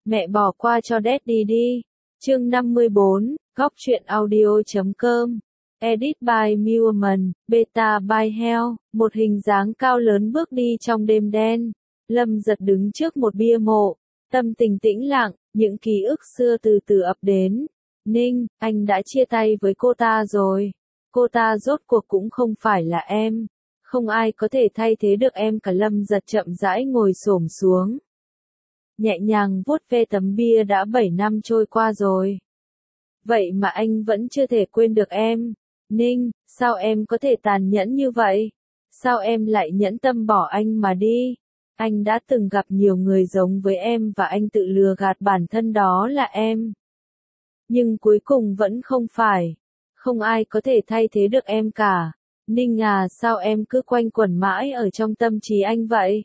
Mẹ bỏ qua cho Daddy đi. Chương 54, góc truyện audio.com. Edit by Muirman, beta by Hell. Một hình dáng cao lớn bước đi trong đêm đen. Lâm Giật đứng trước một bia mộ, tâm tình tĩnh lặng, những ký ức xưa từ từ ập đến. Ninh, anh đã chia tay với cô ta rồi. Cô ta rốt cuộc cũng không phải là em. Không ai có thể thay thế được em cả. Lâm Giật chậm rãi ngồi xổm xuống, nhẹ nhàng vuốt ve tấm bia. đã 7 năm trôi qua rồi. Vậy mà anh vẫn chưa thể quên được em. Ninh, sao em có thể tàn nhẫn như vậy? Sao em lại nhẫn tâm bỏ anh mà đi? Anh đã từng gặp nhiều người giống với em và anh tự lừa gạt bản thân đó là em. Nhưng cuối cùng vẫn không phải. Không ai có thể thay thế được em cả. Ninh à, sao em cứ quanh quẩn mãi ở trong tâm trí anh vậy?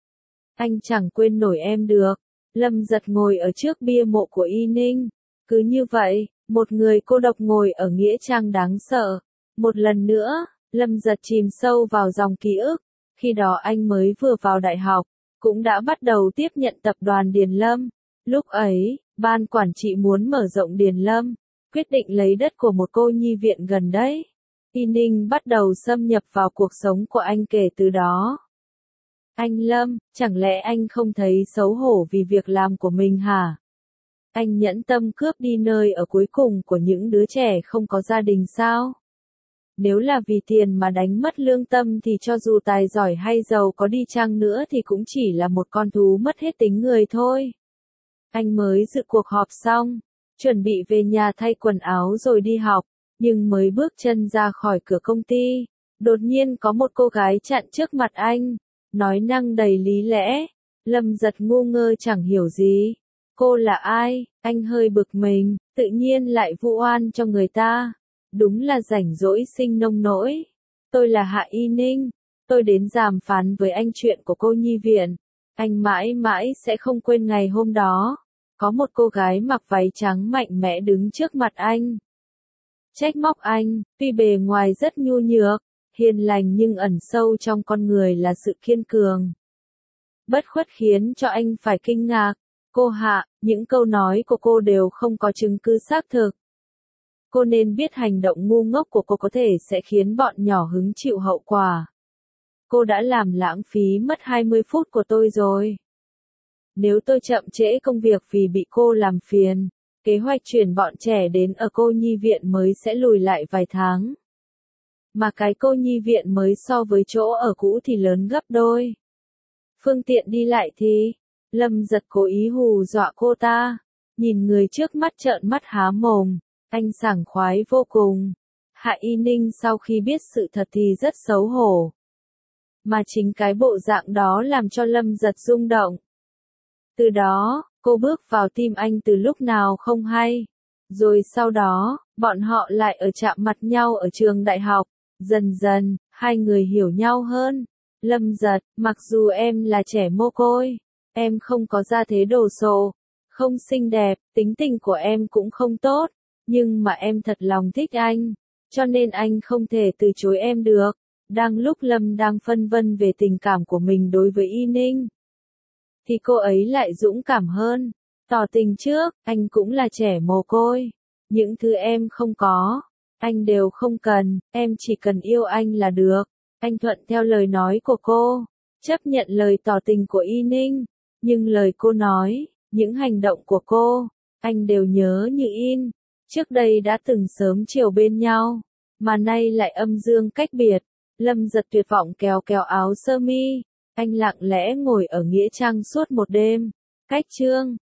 Anh chẳng quên nổi em được. Lâm Giật ngồi ở trước bia mộ của Y Ninh. Cứ như vậy, một người cô độc ngồi ở nghĩa trang đáng sợ. Một lần nữa, Lâm Giật chìm sâu vào dòng ký ức. Khi đó anh mới vừa vào đại học, cũng đã bắt đầu tiếp nhận tập đoàn Điền Lâm. Lúc ấy, ban quản trị muốn mở rộng Điền Lâm, quyết định lấy đất của một cô nhi viện gần đấy. Y Ninh bắt đầu xâm nhập vào cuộc sống của anh kể từ đó. Anh Lâm, chẳng lẽ anh không thấy xấu hổ vì việc làm của mình hả? Anh nhẫn tâm cướp đi nơi ở cuối cùng của những đứa trẻ không có gia đình sao? Nếu là vì tiền mà đánh mất lương tâm thì cho dù tài giỏi hay giàu có đi chăng nữa thì cũng chỉ là một con thú mất hết tính người thôi. Anh mới dự cuộc họp xong, chuẩn bị về nhà thay quần áo rồi đi học, nhưng mới bước chân ra khỏi cửa công ty, đột nhiên có một cô gái chặn trước mặt anh, nói năng đầy lý lẽ. Lâm Giật ngu ngơ chẳng hiểu gì. Cô là ai? Anh hơi bực mình, tự nhiên lại vu oan cho người ta. Đúng là rảnh rỗi sinh nông nỗi. Tôi là Hạ Y Ninh. Tôi đến đàm phán với anh chuyện của cô nhi viện. Anh mãi mãi sẽ không quên ngày hôm đó. Có một cô gái mặc váy trắng mạnh mẽ đứng trước mặt anh. Trách móc anh, tuy bề ngoài rất nhu nhược, hiền lành nhưng ẩn sâu trong con người là sự kiên cường. Bất khuất khiến cho anh phải kinh ngạc. Cô Hạ, những câu nói của cô đều không có chứng cứ xác thực. Cô nên biết hành động ngu ngốc của cô có thể sẽ khiến bọn nhỏ hứng chịu hậu quả. Cô đã làm lãng phí mất 20 phút của tôi rồi. Nếu tôi chậm trễ công việc vì bị cô làm phiền, kế hoạch chuyển bọn trẻ đến ở cô nhi viện mới sẽ lùi lại vài tháng. Mà cái cô nhi viện mới so với chỗ ở cũ thì lớn gấp đôi. Phương tiện đi lại thì, Lâm Giật cố ý hù dọa cô ta. Nhìn người trước mắt trợn mắt há mồm, anh sảng khoái vô cùng. Hạ Y Ninh sau khi biết sự thật thì rất xấu hổ. Mà chính cái bộ dạng đó làm cho Lâm Giật rung động. Từ đó, cô bước vào tim anh từ lúc nào không hay. Rồi sau đó, bọn họ lại ở chạm mặt nhau ở trường đại học. Dần dần, hai người hiểu nhau hơn. Lâm Giật, mặc dù em là trẻ mồ côi, em không có gia thế đồ sộ, không xinh đẹp, tính tình của em cũng không tốt, nhưng mà em thật lòng thích anh, cho nên anh không thể từ chối em được. Đang lúc Lâm đang phân vân về tình cảm của mình đối với Y Ninh, thì cô ấy lại dũng cảm hơn, tỏ tình trước. Anh cũng là trẻ mồ côi, những thứ em không có, anh đều không cần, em chỉ cần yêu anh là được. Anh thuận theo lời nói của cô, chấp nhận lời tỏ tình của Y Ninh, nhưng lời cô nói, những hành động của cô, anh đều nhớ như in. Trước đây đã từng sớm chiều bên nhau, mà nay lại âm dương cách biệt. Lâm Giật tuyệt vọng kéo kéo áo sơ mi, anh lặng lẽ ngồi ở nghĩa trang suốt một đêm. Cách chương